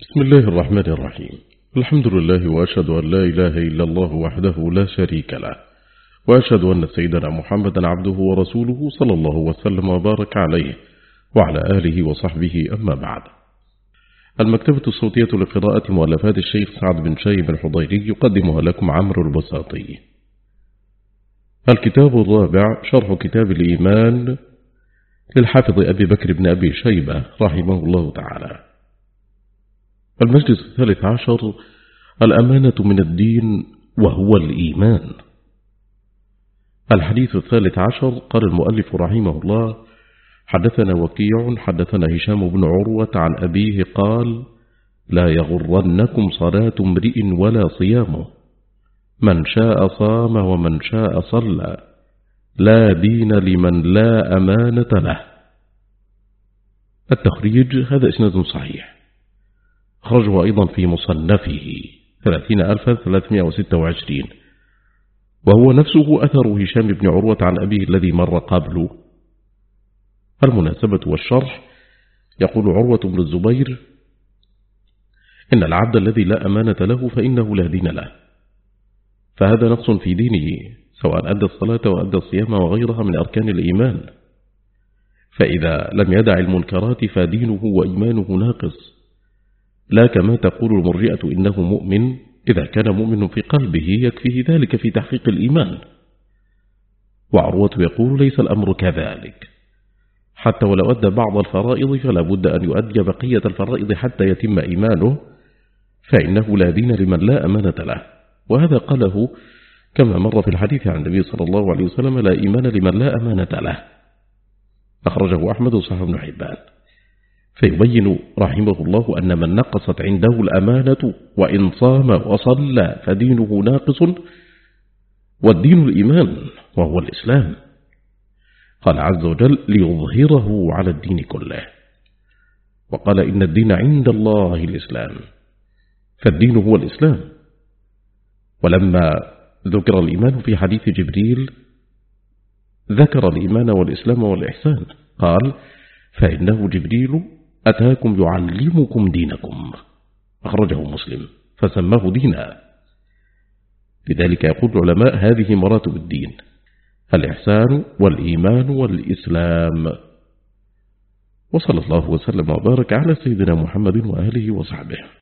بسم الله الرحمن الرحيم. الحمد لله وأشهد أن لا إله إلا الله وحده لا شريك له، وأشهد أن سيدنا محمدا عبده ورسوله صلى الله وسلم وبارك عليه وعلى آله وصحبه، أما بعد. المكتبة الصوتية لقراءة مؤلفات الشيخ سعد بن شايب الحضيري يقدمها لكم عمرو البساطي. الكتاب الرابع، شرح كتاب الإيمان للحافظ أبي بكر بن أبي شيبة رحمه الله تعالى. المجلس 13، الأمانة من الدين وهو الإيمان. الحديث 13، قال المؤلف رحمه الله: حدثنا وكيع حدثنا هشام بن عروة عن أبيه قال: لا يغرنكم صلاة امرئ ولا صيامه، من شاء صام ومن شاء صلى، لا دين لمن لا أمانة له. التخريج: هذا إسناد صحيح، أخرجه أيضا في مصنفه 30,326، وهو نفسه أثر هشام بن عروة عن أبيه الذي مر قبله. المناسبة والشرح: يقول عروة بن الزبير: إن العبد الذي لا أمانة له فإنه لا دين له، فهذا نقص في دينه، سواء أدى الصلاة وأدى الصيام وغيرها من أركان الإيمان، فإذا لم يدع المنكرات فدينه وإيمانه ناقص، لا كما تقول المرجئة إنه مؤمن، إذا كان مؤمن في قلبه يكفيه ذلك في تحقيق الإيمان. وعروة يقول: ليس الأمر كذلك، حتى ولو أدى بعض الفرائض فلا بد أن يؤدي بقية الفرائض حتى يتم إيمانه، فإنه لا دين لمن لا أمانة له. وهذا قاله كما مر في الحديث عن النبي صلى الله عليه وسلم: لا إيمان لمن لا أمانة له. أخرجه أحمد وصححه ابن حبان. فيبين رحمه الله أن من نقصت عنده الأمانة وإن صام وصلى فدينه ناقص، والدين الإيمان وهو الإسلام. قال عز وجل: ليظهره على الدين كله. وقال: إن الدين عند الله الإسلام، فالدين هو الإسلام. ولما ذكر الإيمان في حديث جبريل ذكر الإيمان والإسلام والإحسان، قال: فإنه جبريل أتاكم يعلمكم دينكم. أخرجه مسلم، فسماه دينا. لذلك يقول العلماء: هذه مراتب الدين: الإحسان والإيمان والإسلام. وصلى الله وسلم وبارك على سيدنا محمد وآله وصحبه.